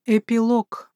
Эпилог.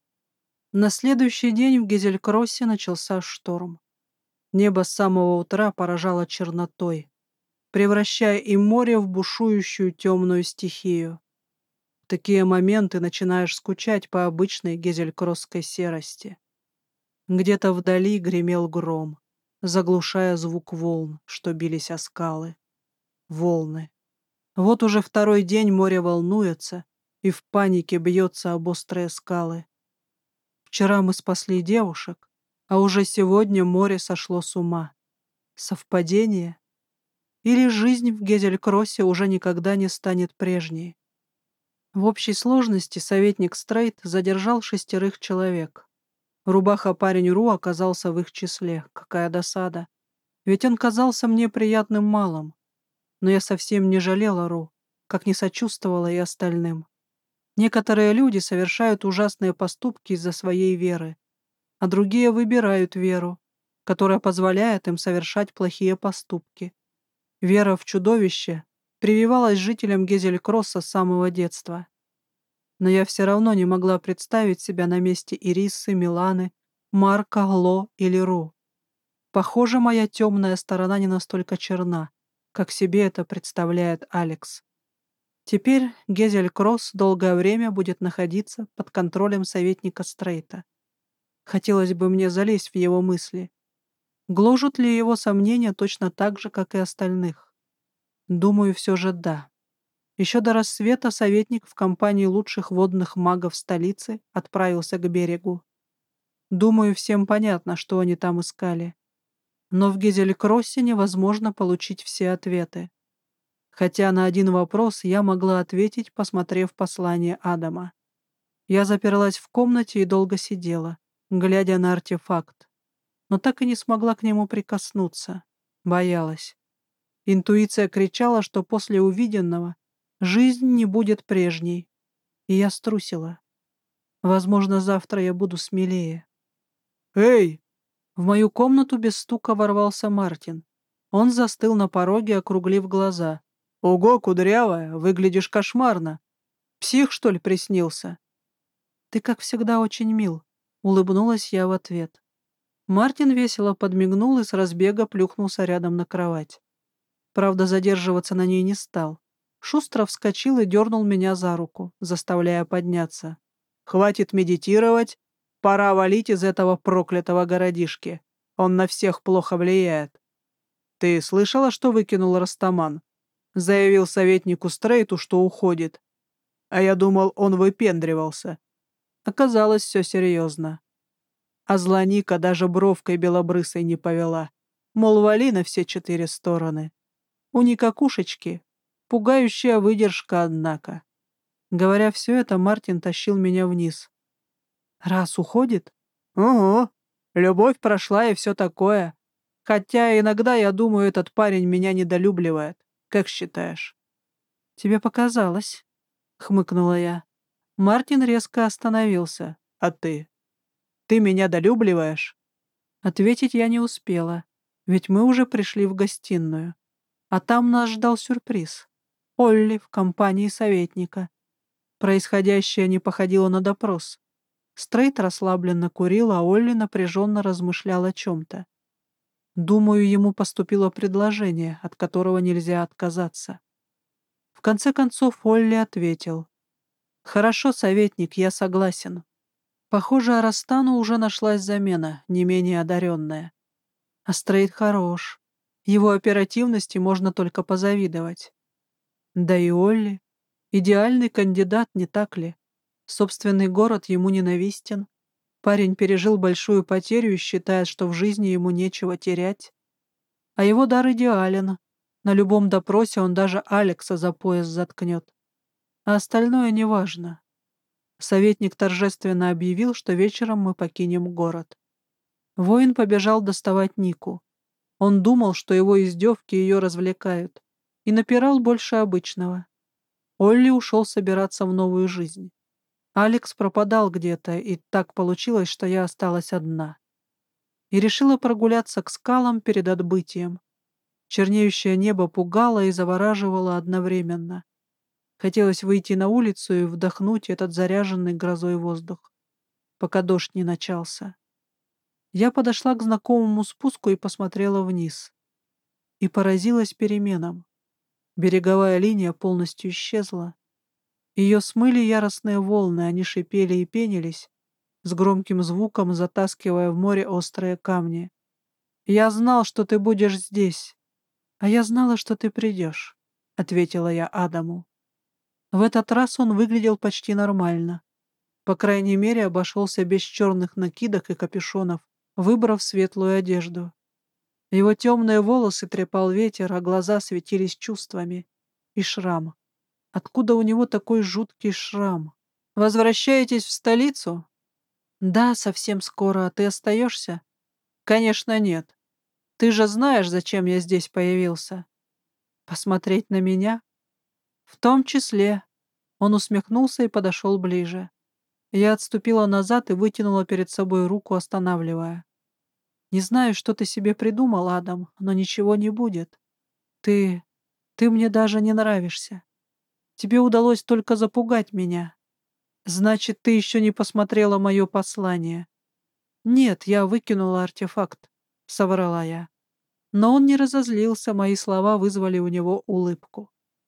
На следующий день в Гезелькроссе начался шторм. Небо с самого утра поражало чернотой, превращая и море в бушующую темную стихию. В такие моменты начинаешь скучать по обычной гезелькросской серости. Где-то вдали гремел гром, заглушая звук волн, что бились о скалы. Волны. Вот уже второй день море волнуется и в панике бьется об острые скалы. Вчера мы спасли девушек, а уже сегодня море сошло с ума. Совпадение? Или жизнь в Гезелькроссе уже никогда не станет прежней? В общей сложности советник Стрейт задержал 6 человек. Рубаха-парень Ру оказался в их числе. Какая досада. Ведь он казался мне приятным малым. Но я совсем не жалела Ру, как не сочувствовала и остальным. Некоторые люди совершают ужасные поступки из-за своей веры, а другие выбирают веру, которая позволяет им совершать плохие поступки. Вера в чудовище прививалась жителям Гезелькросса с самого детства. Но я все равно не могла представить себя на месте Ириссы, Миланы, Марка, Ло или Ру. Похоже, моя темная сторона не настолько черна, как себе это представляет Алекс. Теперь Гезелькросс долгое время будет находиться под контролем советника Стрейта. Хотелось бы мне залезть в его мысли. Гложут ли его сомнения точно так же, как и остальных? Думаю, все же да. Еще до рассвета советник в компании лучших водных магов столицы отправился к берегу. Думаю, всем понятно, что они там искали. Но в Гезелькроссе невозможно получить все ответы. Хотя на один вопрос я могла ответить, посмотрев послание Адама. Я заперлась в комнате и долго сидела, глядя на артефакт, но так и не смогла к нему прикоснуться. Боялась. Интуиция кричала, что после увиденного жизнь не будет прежней. И я струсила. Возможно, завтра я буду смелее. «Эй!» В мою комнату без стука ворвался Мартин. Он застыл на пороге, округлив глаза. «Ого, кудрявая, выглядишь кошмарно. Псих, что ли, приснился?» «Ты, как всегда, очень мил», — улыбнулась я в ответ. Мартин весело подмигнул и с разбега плюхнулся рядом на кровать. Правда, задерживаться на ней не стал. Шустро вскочил и дернул меня за руку, заставляя подняться. «Хватит медитировать. Пора валить из этого проклятого городишки. Он на всех плохо влияет». «Ты слышала, что выкинул Растаман?» Заявил советнику Стрейту, что уходит. А я думал, он выпендривался. Оказалось, все серьезно. А Зланика даже бровкой белобрысой не повела. Мол, вали на все 4 стороны. У Никакушечки пугающая выдержка, однако. Говоря все это, Мартин тащил меня вниз. «Раз уходит?» «Угу. Любовь прошла и все такое. Хотя иногда, я думаю, этот парень меня недолюбливает. Как считаешь?» «Тебе показалось», — хмыкнула я. Мартин резко остановился. «А ты? Ты меня долюбливаешь?» Ответить я не успела, ведь мы уже пришли в гостиную. А там нас ждал сюрприз. Олли в компании советника. Происходящее не походило на допрос. Стрейт расслабленно курил, а Олли напряженно размышлял о чем-то. Думаю, ему поступило предложение, от которого нельзя отказаться. В конце концов Олли ответил. «Хорошо, советник, я согласен». Похоже, Арастану уже нашлась замена, не менее одаренная. А Стрейт хорош. Его оперативности можно только позавидовать. Да и Олли. Идеальный кандидат, не так ли? Собственный город ему ненавистен. Парень пережил большую потерю и считает, что в жизни ему нечего терять. А его дар идеален. На любом допросе он даже Алекса за пояс заткнет. А остальное неважно. Советник торжественно объявил, что вечером мы покинем город. Воин побежал доставать Нику. Он думал, что его издевки ее развлекают, и напирал больше обычного. Олли ушел собираться в новую жизнь. Алекс пропадал где-то, и так получилось, что я осталась одна. И решила прогуляться к скалам перед отбытием. Чернеющее небо пугало и завораживало одновременно. Хотелось выйти на улицу и вдохнуть этот заряженный грозой воздух, пока дождь не начался. Я подошла к знакомому спуску и посмотрела вниз. И поразилась переменам. Береговая линия полностью исчезла. Ее смыли яростные волны, они шипели и пенились, с громким звуком затаскивая в море острые камни. «Я знал, что ты будешь здесь, а я знала, что ты придешь», — ответила я Адаму. В этот раз он выглядел почти нормально. По крайней мере, обошелся без черных накидок и капюшонов, выбрав светлую одежду. Его темные волосы трепал ветер, а глаза светились чувствами. И шрам. Откуда у него такой жуткий шрам? «Возвращаетесь в столицу?» «Да, совсем скоро. А ты остаешься?» «Конечно, нет. Ты же знаешь, зачем я здесь появился?» «Посмотреть на меня?» «В том числе». Он усмехнулся и подошел ближе. Я отступила назад и вытянула перед собой руку, останавливая. «Не знаю, что ты себе придумал, Адам, но ничего не будет. Ты... ты мне даже не нравишься. Тебе удалось только запугать меня. Значит, ты еще не посмотрела мое послание». «Нет, я выкинула артефакт», — соврала я. Но он не разозлился, мои слова вызвали у него улыбку.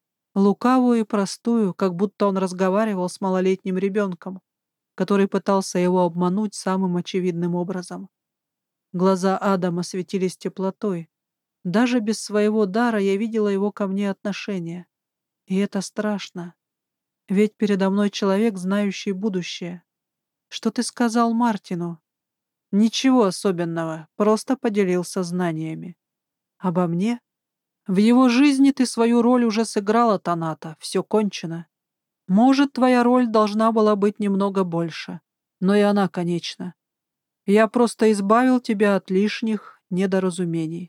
Лукавую и простую, как будто он разговаривал с малолетним ребенком, который пытался его обмануть самым очевидным образом. Глаза Адама светились теплотой. Даже без своего дара я видела его ко мне отношение. И это страшно. Ведь передо мной человек, знающий будущее. Что ты сказал Мартину? Ничего особенного, просто поделился знаниями. Обо мне? В его жизни ты свою роль уже сыграла, Таната, все кончено. Может, твоя роль должна была быть немного больше, но и она конечна. Я просто избавил тебя от лишних недоразумений.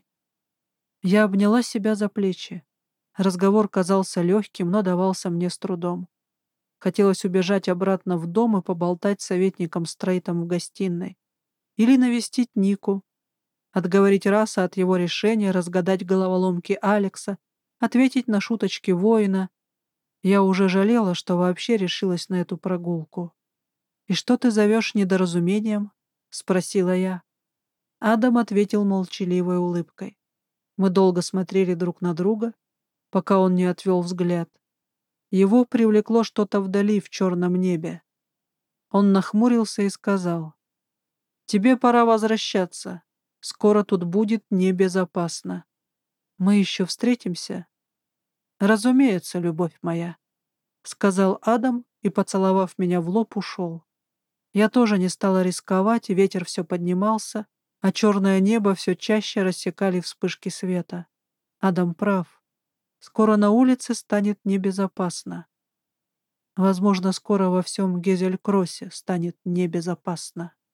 Я обняла себя за плечи. Разговор казался легким, но давался мне с трудом. Хотелось убежать обратно в дом и поболтать с советником Стрейтом в гостиной. Или навестить Нику, отговорить Раса от его решения, разгадать головоломки Алекса, ответить на шуточки воина. Я уже жалела, что вообще решилась на эту прогулку. «И что ты зовешь недоразумением?» — спросила я. Адам ответил молчаливой улыбкой. Мы долго смотрели друг на друга, пока он не отвел взгляд. Его привлекло что-то вдали в черном небе. Он нахмурился и сказал: «Тебе пора возвращаться. Скоро тут будет небезопасно. Мы еще встретимся?» «Разумеется, любовь моя», — сказал Адам и, поцеловав меня в лоб, ушел. Я тоже не стала рисковать, и ветер все поднимался, а черное небо все чаще рассекали вспышки света. Адам прав. Скоро на улице станет небезопасно. Возможно, скоро во всем Гезель-Кроссе станет небезопасно.